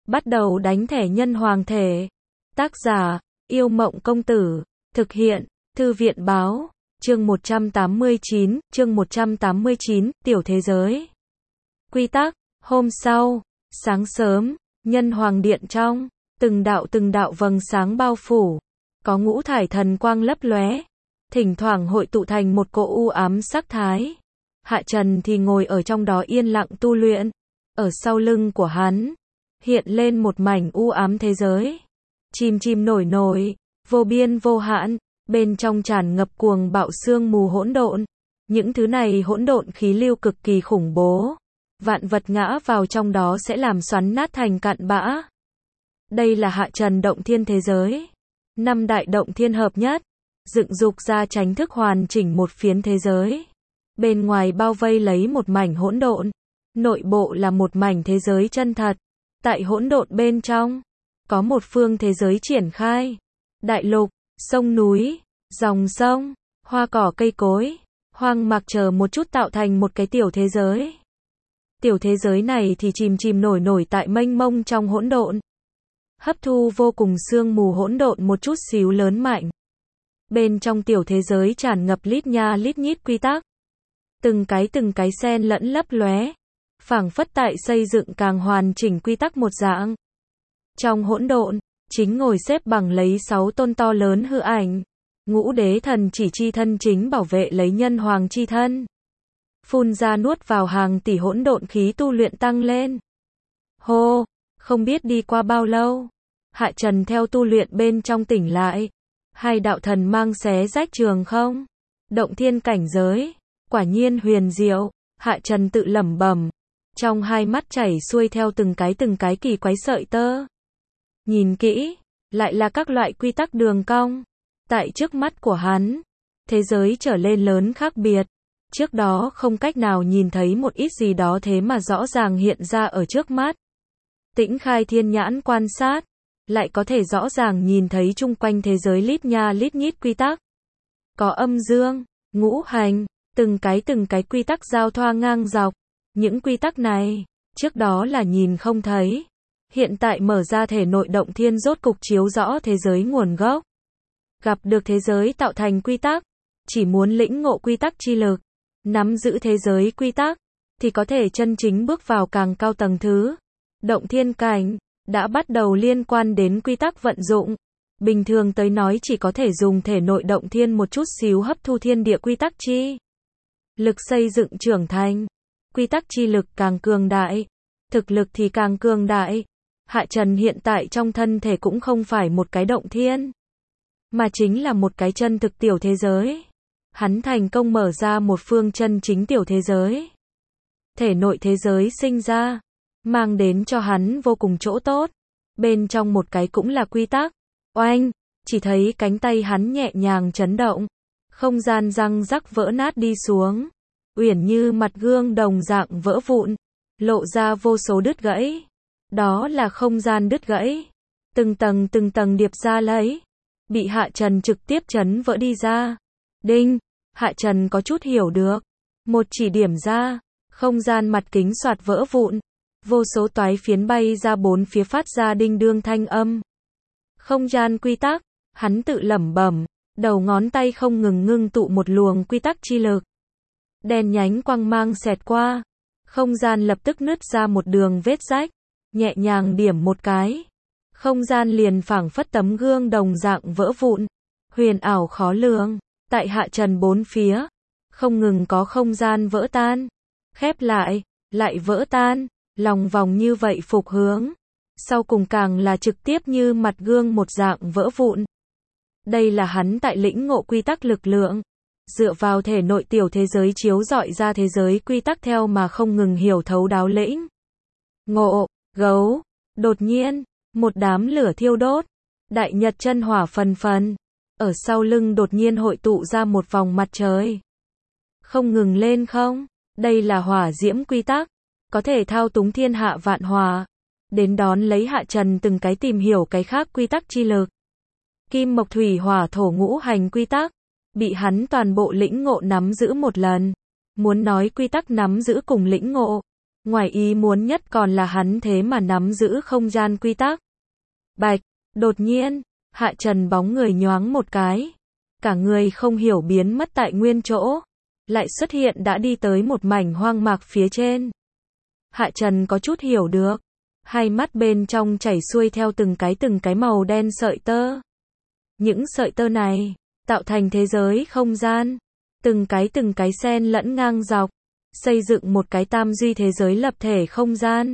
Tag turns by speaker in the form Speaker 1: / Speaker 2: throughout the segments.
Speaker 1: Bắt đầu đánh thẻ nhân hoàng thể. Tác giả, Yêu Mộng Công Tử. Thực hiện, Thư viện Báo. Chương 189, Tiểu Thế Giới. Quy tắc. Hôm sau, sáng sớm, nhân hoàng điện trong, từng đạo vầng sáng bao phủ. Có ngũ thải thần quang lấp lóe, thỉnh thoảng hội tụ thành một cỗ u ám sắc thái. Hạ Trần thì ngồi ở trong đó yên lặng tu luyện. Ở sau lưng của hắn, hiện lên một mảnh u ám thế giới. Chìm nổi, vô biên vô hạn, bên trong tràn ngập cuồng bạo sương mù hỗn độn. Những thứ này hỗn độn khí lưu cực kỳ khủng bố. Vạn vật ngã vào trong đó sẽ làm xoắn nát thành cặn bã. Đây là Hạ Trần động thiên thế giới. 5 đại động thiên hợp nhất, dựng dục ra tránh thức hoàn chỉnh một phiến thế giới. Bên ngoài bao vây lấy một mảnh hỗn độn, nội bộ là một mảnh thế giới chân thật. Tại hỗn độn bên trong, có một phương thế giới triển khai. Đại lục, sông núi, dòng sông, hoa cỏ cây cối, hoang mạc chờ một chút tạo thành một cái tiểu thế giới. Tiểu thế giới này thì chìm nổi tại mênh mông trong hỗn độn. Hấp thu vô cùng sương mù hỗn độn một chút xíu lớn mạnh. Bên trong tiểu thế giới tràn ngập lít nha lít nhít quy tắc. Từng cái xen lẫn lấp lóe, phảng phất tại xây dựng càng hoàn chỉnh quy tắc một dạng. Trong hỗn độn, chính ngồi xếp bằng lấy 6 tôn to lớn hư ảnh. Ngũ đế thần chỉ chi thân chính bảo vệ lấy nhân hoàng chi thân. Phun ra nuốt vào hàng tỷ hỗn độn khí tu luyện tăng lên. Hô, không biết đi qua bao lâu, Hạ Trần theo tu luyện bên trong tỉnh lại. 2 đạo thần mang xé rách trường không. Động thiên cảnh giới, quả nhiên huyền diệu, Hạ Trần tự lẩm bẩm. Trong hai mắt chảy xuôi theo từng cái kỳ quái sợi tơ. Nhìn kỹ, lại là các loại quy tắc đường cong. Tại trước mắt của hắn, thế giới trở lên lớn khác biệt. Trước đó không cách nào nhìn thấy một ít gì đó thế mà rõ ràng hiện ra ở trước mắt. Tĩnh khai thiên nhãn quan sát, lại có thể rõ ràng nhìn thấy chung quanh thế giới lít nha lít nhít quy tắc. Có âm dương, ngũ hành, từng cái quy tắc giao thoa ngang dọc. Những quy tắc này, trước đó là nhìn không thấy. Hiện tại mở ra thể nội động thiên rốt cục chiếu rõ thế giới nguồn gốc. Gặp được thế giới tạo thành quy tắc, chỉ muốn lĩnh ngộ quy tắc chi lực, nắm giữ thế giới quy tắc, thì có thể chân chính bước vào càng cao tầng thứ. Động thiên cảnh, đã bắt đầu liên quan đến quy tắc vận dụng. Bình thường tới nói chỉ có thể dùng thể nội động thiên một chút xíu hấp thu thiên địa quy tắc chi lực xây dựng trưởng thành. Quy tắc chi lực càng cường đại, thực lực thì càng cường đại. Hạ Trần hiện tại trong thân thể cũng không phải một cái động thiên, mà chính là một cái chân thực tiểu thế giới. Hắn thành công mở ra một phương chân chính tiểu thế giới. Thể nội thế giới sinh ra, mang đến cho hắn vô cùng chỗ tốt. Bên trong một cái cũng là quy tắc. Oanh, chỉ thấy cánh tay hắn nhẹ nhàng chấn động. Không gian răng rắc vỡ nát đi xuống. Uyển như mặt gương đồng dạng vỡ vụn, lộ ra vô số đứt gãy. Đó là không gian đứt gãy. Từng tầng điệp ra lấy. Bị Hạ Trần trực tiếp chấn vỡ đi ra. Đinh, Hạ Trần có chút hiểu được. Một chỉ điểm ra, không gian mặt kính xoạt vỡ vụn. Vô số toái phiến bay ra bốn phía phát ra đinh đương thanh âm. Không gian quy tắc, hắn tự lẩm bẩm, đầu ngón tay không ngừng ngưng tụ một luồng quy tắc chi lực. Đèn nhánh quang mang xẹt qua, không gian lập tức nứt ra một đường vết rách, nhẹ nhàng điểm một cái. Không gian liền phảng phất tấm gương đồng dạng vỡ vụn, huyền ảo khó lường. Tại Hạ Trần bốn phía, không ngừng có không gian vỡ tan, khép lại vỡ tan, lòng vòng như vậy phục hướng. Sau cùng càng là trực tiếp như mặt gương một dạng vỡ vụn. Đây là hắn tại lĩnh ngộ quy tắc lực lượng, dựa vào thể nội tiểu thế giới chiếu rọi ra thế giới quy tắc theo mà không ngừng hiểu thấu đáo lĩnh. Ngộ, gấu, đột nhiên, một đám lửa thiêu đốt, đại nhật chân hỏa phần phần, ở sau lưng đột nhiên hội tụ ra một vòng mặt trời. Không ngừng lên không, đây là hỏa diễm quy tắc, có thể thao túng thiên hạ vạn hỏa, đến đón lấy Hạ Trần từng cái tìm hiểu cái khác quy tắc chi lực. Kim mộc thủy hỏa thổ ngũ hành quy tắc, bị hắn toàn bộ lĩnh ngộ nắm giữ một lần. Muốn nói quy tắc nắm giữ cùng lĩnh ngộ, Ngoài ý muốn nhất còn là hắn thế mà nắm giữ không gian quy tắc. Bạch, đột nhiên, Hạ Trần bóng người nhoáng một cái. Cả người không hiểu biến mất tại nguyên chỗ. Lại xuất hiện đã đi tới một mảnh hoang mạc phía trên. Hạ Trần có chút hiểu được. Hai mắt bên trong chảy xuôi theo từng cái màu đen sợi tơ. Những sợi tơ này, tạo thành thế giới không gian. Từng cái xen lẫn ngang dọc. Xây dựng một cái tam duy thế giới lập thể không gian.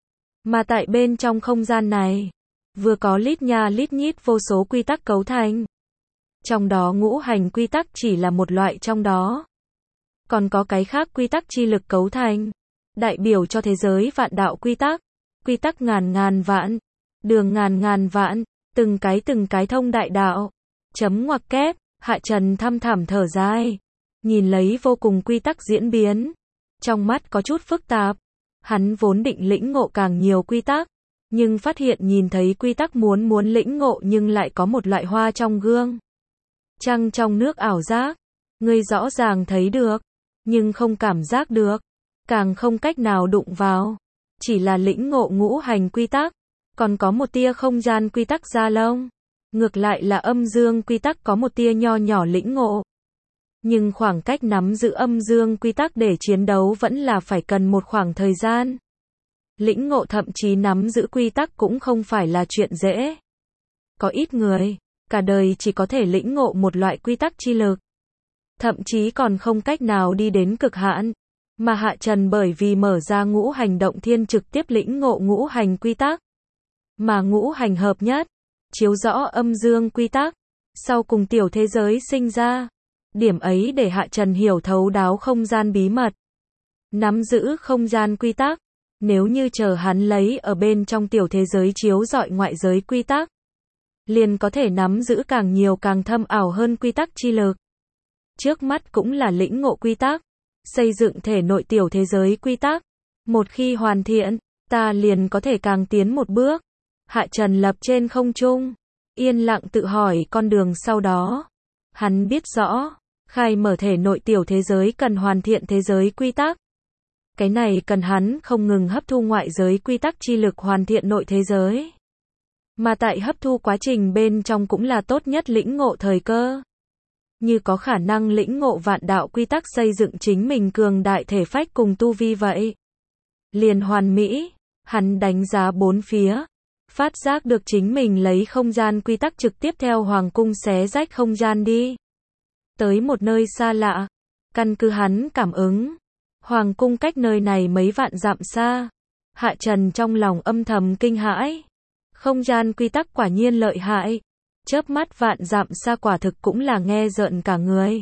Speaker 1: Mà tại bên trong không gian này, vừa có lít nha lít nhít vô số quy tắc cấu thành. Trong đó ngũ hành quy tắc chỉ là một loại trong đó. Còn có cái khác quy tắc chi lực cấu thành, đại biểu cho thế giới vạn đạo quy tắc ngàn vạn, đường ngàn vạn, từng cái thông đại đạo. Chấm ngoặc kép, Hạ Trần thăm thẳm thở dài, nhìn lấy vô cùng quy tắc diễn biến, trong mắt có chút phức tạp. Hắn vốn định lĩnh ngộ càng nhiều quy tắc, nhưng phát hiện nhìn thấy quy tắc muốn lĩnh ngộ nhưng lại có một loại hoa trong gương. Trăng trong nước ảo giác, ngươi rõ ràng thấy được, nhưng không cảm giác được, càng không cách nào đụng vào. Chỉ là lĩnh ngộ ngũ hành quy tắc, còn có một tia không gian quy tắc da lông. Ngược lại là âm dương quy tắc có một tia nho nhỏ lĩnh ngộ. Nhưng khoảng cách nắm giữ âm dương quy tắc để chiến đấu vẫn là phải cần một khoảng thời gian. Lĩnh ngộ thậm chí nắm giữ quy tắc cũng không phải là chuyện dễ. Có ít người, cả đời chỉ có thể lĩnh ngộ một loại quy tắc chi lực. Thậm chí còn không cách nào đi đến cực hạn. Mà Hạ Trần bởi vì mở ra ngũ hành động thiên trực tiếp lĩnh ngộ ngũ hành quy tắc. Mà ngũ hành hợp nhất, chiếu rõ âm dương quy tắc, sau cùng tiểu thế giới sinh ra. Điểm ấy để Hạ Trần hiểu thấu đáo không gian bí mật. Nắm giữ không gian quy tắc, nếu như chờ hắn lấy ở bên trong tiểu thế giới chiếu rọi ngoại giới quy tắc, liền có thể nắm giữ càng nhiều càng thâm ảo hơn quy tắc chi lực. Trước mắt cũng là lĩnh ngộ quy tắc, xây dựng thể nội tiểu thế giới quy tắc. Một khi hoàn thiện, ta liền có thể càng tiến một bước. Hạ Trần lập trên không trung, yên lặng tự hỏi con đường sau đó. Hắn biết rõ, khai mở thể nội tiểu thế giới cần hoàn thiện thế giới quy tắc. Cái này cần hắn không ngừng hấp thu ngoại giới quy tắc chi lực hoàn thiện nội thế giới. Mà tại hấp thu quá trình bên trong cũng là tốt nhất lĩnh ngộ thời cơ. Như có khả năng lĩnh ngộ vạn đạo quy tắc xây dựng chính mình cường đại thể phách cùng tu vi vậy. Liền hoàn mỹ, hắn đánh giá bốn phía. Phát giác được chính mình lấy không gian quy tắc trực tiếp theo hoàng cung xé rách không gian đi. Tới một nơi xa lạ. Căn cứ hắn cảm ứng. Hoàng cung cách nơi này mấy vạn dặm xa. Hạ Trần trong lòng âm thầm kinh hãi. Không gian quy tắc quả nhiên lợi hại. Chớp mắt vạn dặm xa quả thực cũng là nghe rợn cả người.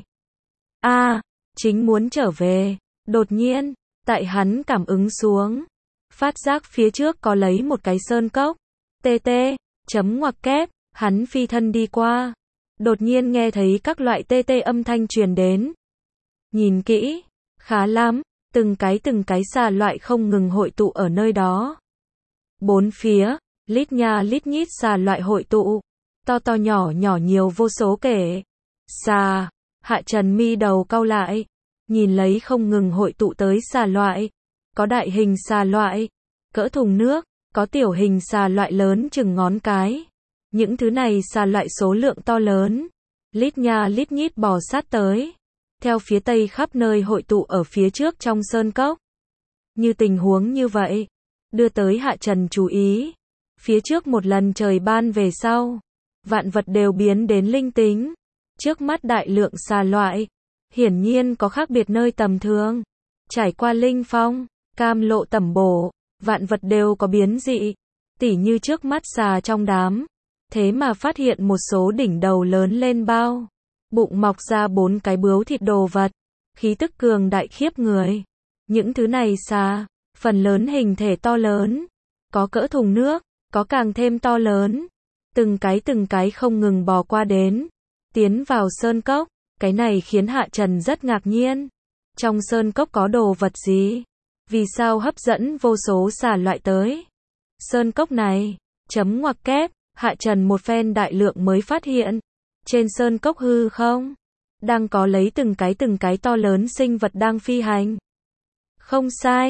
Speaker 1: Chính muốn trở về. Đột nhiên, tại hắn cảm ứng xuống. Phát giác phía trước có lấy một cái sơn cốc. Chấm ngoặc kép, hắn phi thân đi qua. Đột nhiên nghe thấy các loại âm thanh truyền đến. Nhìn kỹ, khá lắm, từng cái xà loại không ngừng hội tụ ở nơi đó. Bốn phía, lít nha lít nhít xà loại hội tụ, to nhỏ nhiều vô số kể. Xà, Hạ Trần mi đầu cau lại, nhìn lấy không ngừng hội tụ tới xà loại. Có đại hình xà loại, cỡ thùng nước, có tiểu hình xà loại lớn chừng ngón cái. Những thứ này xà loại số lượng to lớn, lít nha lít nhít bò sát tới. Theo phía tây khắp nơi hội tụ ở phía trước trong sơn cốc. Như tình huống như vậy, đưa tới Hạ Trần chú ý. Phía trước một lần trời ban về sau, vạn vật đều biến đến linh tính. Trước mắt đại lượng xà loại, hiển nhiên có khác biệt nơi tầm thường. Trải qua linh phong, cam lộ tẩm bổ, vạn vật đều có biến dị. Tỉ như trước mắt xà trong đám, thế mà phát hiện một số đỉnh đầu lớn lên bao. Bụng mọc ra 4 cái bướu thịt đồ vật, khí tức cường đại khiếp người. Những thứ này xà, phần lớn hình thể to lớn, có cỡ thùng nước, có càng thêm to lớn. Từng cái không ngừng bò qua đến, tiến vào sơn cốc. Cái này khiến Hạ Trần rất ngạc nhiên. Trong sơn cốc có đồ vật gì? Vì sao hấp dẫn vô số xà loại tới? Sơn cốc này, chấm ngoặc kép, Hạ Trần một phen đại lượng mới phát hiện. Trên sơn cốc hư không, đang có lấy từng cái to lớn sinh vật đang phi hành. Không sai,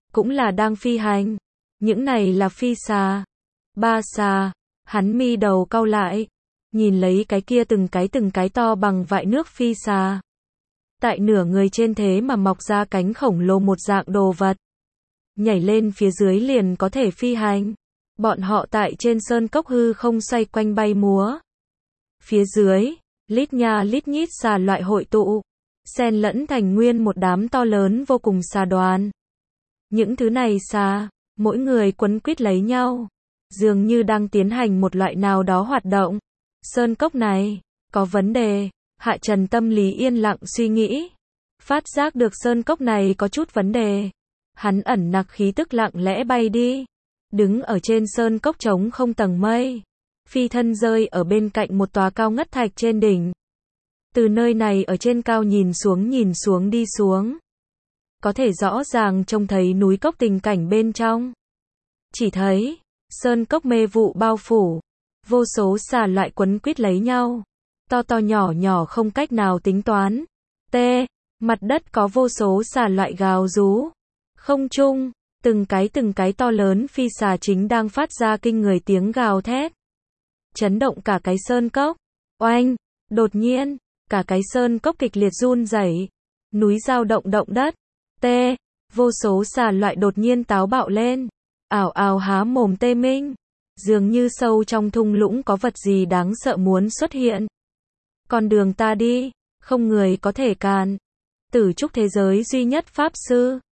Speaker 1: cũng là đang phi hành. Những này là phi xà. Ba xà, hắn mi đầu cau lại, nhìn lấy cái kia từng cái to bằng vại nước phi xà. Tại nửa người trên thế mà mọc ra cánh khổng lồ một dạng đồ vật. Nhảy lên phía dưới liền có thể phi hành. Bọn họ tại trên sơn cốc hư không xoay quanh bay múa. Phía dưới, lít nha lít nhít xà loại hội tụ, xen lẫn thành nguyên một đám to lớn vô cùng xà đoàn. Những thứ này xà, mỗi người quấn quýt lấy nhau, dường như đang tiến hành một loại nào đó hoạt động. Sơn cốc này, có vấn đề, Hạ Trần tâm lý yên lặng suy nghĩ. Phát giác được sơn cốc này có chút vấn đề. Hắn ẩn nặc khí tức lặng lẽ bay đi. Đứng ở trên sơn cốc trống không tầng mây. Phi thân rơi ở bên cạnh một tòa cao ngất thạch trên đỉnh. Từ nơi này ở trên cao nhìn xuống đi xuống. Có thể rõ ràng trông thấy núi cốc tình cảnh bên trong. Chỉ thấy, sơn cốc mê vụ bao phủ. Vô số xà loại quấn quýt lấy nhau. To to nhỏ nhỏ không cách nào tính toán. Mặt đất có vô số xà loại gào rú. Không trung, từng cái to lớn phi xà chính đang phát ra kinh người tiếng gào thét. Chấn động cả cái sơn cốc. Oanh, đột nhiên, cả cái sơn cốc kịch liệt run rẩy. Núi dao động đất. Vô số xà loại đột nhiên táo bạo lên. Ảo ảo há mồm tê minh. Dường như sâu trong thung lũng có vật gì đáng sợ muốn xuất hiện. Con đường ta đi, không người có thể cản. Tử trúc thế giới duy nhất pháp sư.